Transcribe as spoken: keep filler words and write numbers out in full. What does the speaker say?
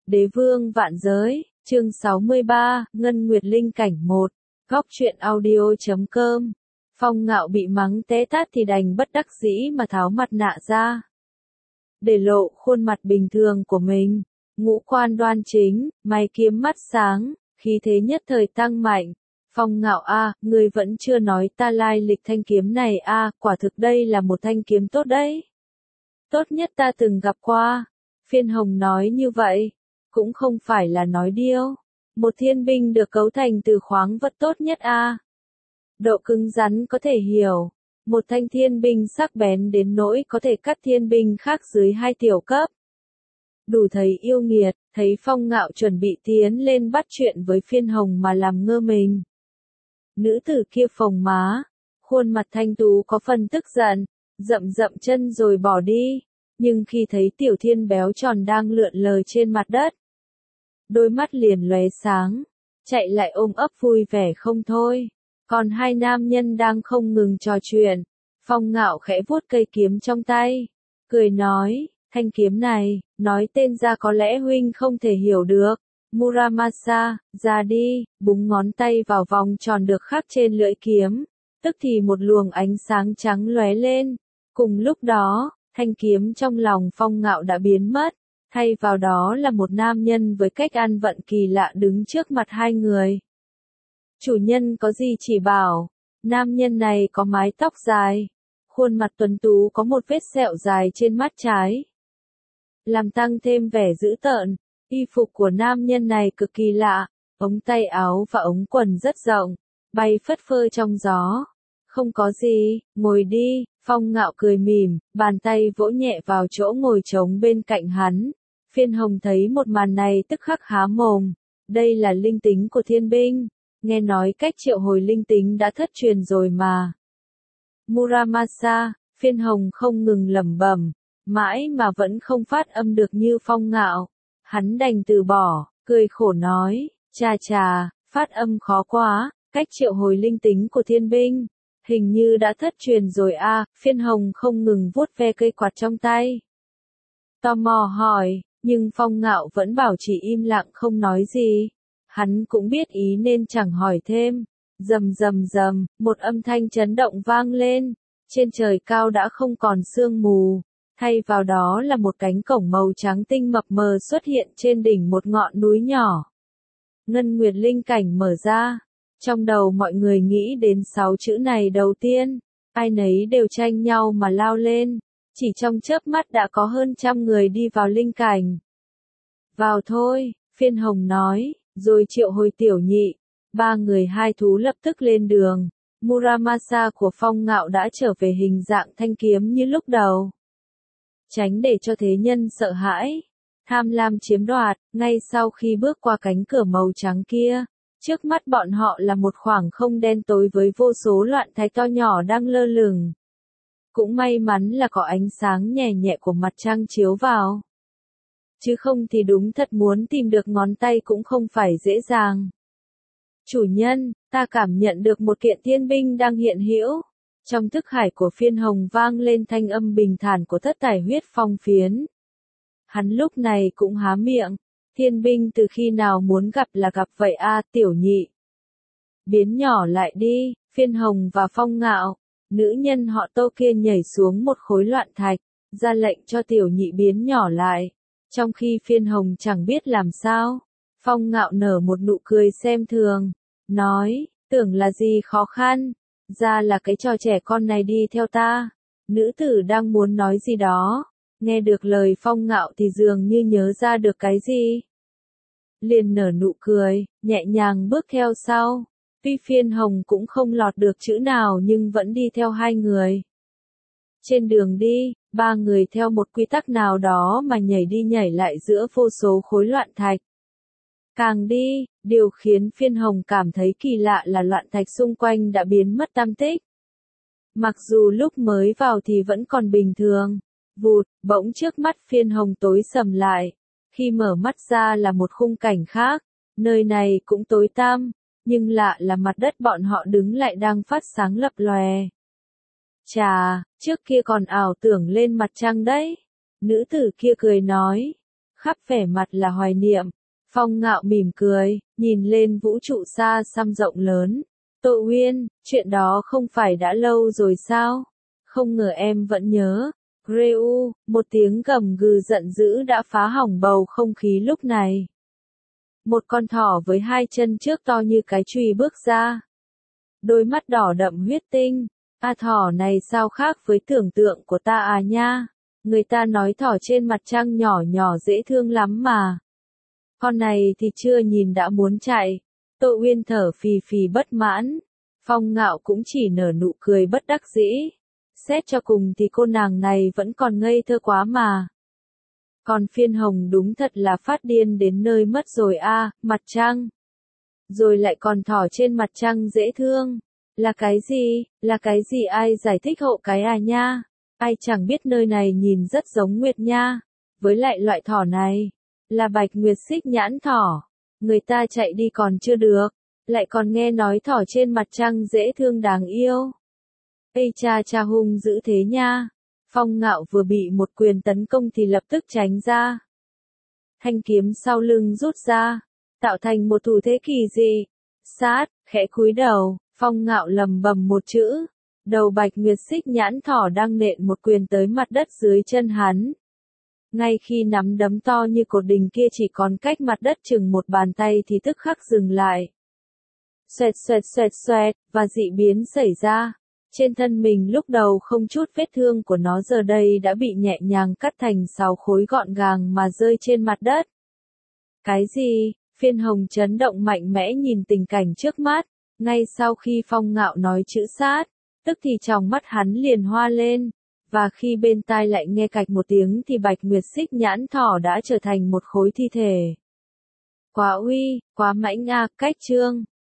Đế vương vạn giới, chương sáu mươi ba, Ngân Nguyệt Linh cảnh một, góc truyện audio chấm com. Phong Ngạo bị mắng té tát thì đành bất đắc dĩ mà tháo mặt nạ ra, để lộ khuôn mặt bình thường của mình, ngũ quan đoan chính, mày kiếm mắt sáng, khí thế nhất thời tăng mạnh. Phong Ngạo a, ngươi vẫn chưa nói ta lai lịch thanh kiếm này a, quả thực đây là một thanh kiếm tốt đấy. Tốt nhất ta từng gặp qua. Phiên Hồng nói như vậy, cũng không phải là nói điêu. Một thiên binh được cấu thành từ khoáng vật tốt nhất a. Độ cứng rắn có thể hiểu. Một thanh thiên binh sắc bén đến nỗi có thể cắt thiên binh khác dưới hai tiểu cấp. Đủ thấy yêu nghiệt, thấy Phong Ngạo chuẩn bị tiến lên bắt chuyện với Phiên Hồng mà làm ngơ mình. Nữ tử kia phồng má, khuôn mặt thanh tú có phần tức giận, dậm dậm chân rồi bỏ đi. Nhưng khi thấy tiểu thiên béo tròn đang lượn lờ trên mặt đất, đôi mắt liền lóe sáng, chạy lại ôm ấp vui vẻ không thôi. Còn hai nam nhân đang không ngừng trò chuyện. Phong Ngạo khẽ vuốt cây kiếm trong tay, cười nói, thanh kiếm này, nói tên ra có lẽ huynh không thể hiểu được. Muramasa, ra đi, búng ngón tay vào vòng tròn được khắc trên lưỡi kiếm, tức thì một luồng ánh sáng trắng lóe lên. Cùng lúc đó, thanh kiếm trong lòng Phong Ngạo đã biến mất, thay vào đó là một nam nhân với cách ăn vận kỳ lạ đứng trước mặt hai người. Chủ nhân có gì chỉ bảo? Nam nhân này có mái tóc dài, khuôn mặt tuấn tú có một vết sẹo dài trên mắt trái, làm tăng thêm vẻ dữ tợn. Y phục của nam nhân này cực kỳ lạ, ống tay áo và ống quần rất rộng, bay phất phơ trong gió. Không có gì, ngồi đi. Phong Ngạo cười mỉm, bàn tay vỗ nhẹ vào chỗ ngồi trống bên cạnh hắn. Phiên Hồng thấy một màn này tức khắc há mồm. Đây là linh tính của thiên binh. Nghe nói cách triệu hồi linh tính đã thất truyền rồi mà. Muramasa, Phiên Hồng không ngừng lẩm bẩm, mãi mà vẫn không phát âm được như Phong Ngạo. Hắn đành từ bỏ, cười khổ nói, chà chà, phát âm khó quá, cách triệu hồi linh tính của thiên binh. Hình như đã thất truyền rồi a. À, Phiên Hồng không ngừng vuốt ve cây quạt trong tay. Tò mò hỏi, nhưng Phong Ngạo vẫn bảo chỉ im lặng không nói gì. Hắn cũng biết ý nên chẳng hỏi thêm. Rầm rầm rầm, một âm thanh chấn động vang lên. Trên trời cao đã không còn sương mù. Thay vào đó là một cánh cổng màu trắng tinh mập mờ xuất hiện trên đỉnh một ngọn núi nhỏ. Ngân Nguyệt Linh cảnh mở ra. Trong đầu mọi người nghĩ đến sáu chữ này đầu tiên, ai nấy đều tranh nhau mà lao lên, chỉ trong chớp mắt đã có hơn trăm người đi vào linh cảnh. Vào thôi, Phiên Hồng nói, rồi triệu hồi tiểu nhị, ba người hai thú lập tức lên đường. Muramasa của Phong Ngạo đã trở về hình dạng thanh kiếm như lúc đầu. Tránh để cho thế nhân sợ hãi, tham lam chiếm đoạt, ngay sau khi bước qua cánh cửa màu trắng kia. Trước mắt bọn họ là một khoảng không đen tối với vô số loạn thạch to nhỏ đang lơ lửng. Cũng may mắn là có ánh sáng nhẹ nhẹ của mặt trăng chiếu vào. Chứ không thì đúng thật muốn tìm được ngón tay cũng không phải dễ dàng. Chủ nhân, ta cảm nhận được một kiện thiên binh đang hiện hữu. Trong thức hải của Phiên Hồng vang lên thanh âm bình thản của thất tài huyết phong phiến. Hắn lúc này cũng há miệng. Thiên binh từ khi nào muốn gặp là gặp vậy a, à, tiểu nhị. Biến nhỏ lại đi. Phiên Hồng và Phong Ngạo, nữ nhân họ Tô kia nhảy xuống một khối loạn thạch, ra lệnh cho tiểu nhị biến nhỏ lại. Trong khi Phiên Hồng chẳng biết làm sao, Phong Ngạo nở một nụ cười xem thường, nói, tưởng là gì khó khăn, ra là cái trò trẻ con này đi theo ta. Nữ tử đang muốn nói gì đó, nghe được lời Phong Ngạo thì dường như nhớ ra được cái gì. Liền nở nụ cười, nhẹ nhàng bước theo sau. Tuy Phiên Hồng cũng không lọt được chữ nào nhưng vẫn đi theo hai người. Trên đường đi, ba người theo một quy tắc nào đó mà nhảy đi nhảy lại giữa vô số khối loạn thạch. Càng đi, điều khiến Phiên Hồng cảm thấy kỳ lạ là loạn thạch xung quanh đã biến mất tăm tích. Mặc dù lúc mới vào thì vẫn còn bình thường. Vụt, bỗng trước mắt Phiên Hồng tối sầm lại. Khi mở mắt ra là một khung cảnh khác, nơi này cũng tối tăm, nhưng lạ là mặt đất bọn họ đứng lại đang phát sáng lập lòe. Chà, trước kia còn ảo tưởng lên mặt trăng đấy. Nữ tử kia cười nói, khắp vẻ mặt là hoài niệm. Phong Ngạo mỉm cười, nhìn lên vũ trụ xa xăm rộng lớn. Tô Uyên, chuyện đó không phải đã lâu rồi sao? Không ngờ em vẫn nhớ. Reu, một tiếng gầm gừ giận dữ đã phá hỏng bầu không khí lúc này. Một con thỏ với hai chân trước to như cái chùy bước ra. Đôi mắt đỏ đậm huyết tinh. À, thỏ này sao khác với tưởng tượng của ta à nha. Người ta nói thỏ trên mặt trăng nhỏ nhỏ dễ thương lắm mà. Con này thì chưa nhìn đã muốn chạy. Tô Uyên thở phì phì bất mãn. Phong Ngạo cũng chỉ nở nụ cười bất đắc dĩ. Xét cho cùng thì cô nàng này vẫn còn ngây thơ quá mà. Còn Phiên Hồng đúng thật là phát điên đến nơi mất rồi a, mặt trăng. Rồi lại còn thỏ trên mặt trăng dễ thương. Là cái gì, là cái gì ai giải thích hộ cái à nha. Ai chẳng biết nơi này nhìn rất giống Nguyệt nha. Với lại loại thỏ này, là Bạch Nguyệt xích nhãn thỏ. Người ta chạy đi còn chưa được, lại còn nghe nói thỏ trên mặt trăng dễ thương đáng yêu. Ây cha cha hung dữ thế nha. Phong Ngạo vừa bị một quyền tấn công thì lập tức tránh ra. Thanh kiếm sau lưng rút ra, tạo thành một thủ thế kỳ dị. Sát, khẽ cúi đầu, Phong Ngạo lầm bầm một chữ. Đầu Bạch Nguyệt xích nhãn thỏ đang nện một quyền tới mặt đất dưới chân hắn. Ngay khi nắm đấm to như cột đình kia chỉ còn cách mặt đất chừng một bàn tay thì tức khắc dừng lại. Xoẹt xoẹt xoẹt xoẹt, và dị biến xảy ra. Trên thân mình lúc đầu không chút vết thương của nó giờ đây đã bị nhẹ nhàng cắt thành sáu khối gọn gàng mà rơi trên mặt đất. Cái gì? Phiên Hồng chấn động mạnh mẽ nhìn tình cảnh trước mắt. Ngay sau khi Phong Ngạo nói chữ sát, tức thì trong mắt hắn liền hoa lên. Và khi bên tai lại nghe cạch một tiếng thì Bạch Nguyệt xích nhãn thỏ đã trở thành một khối thi thể. Quá uy, quá mãnh a, cách chương.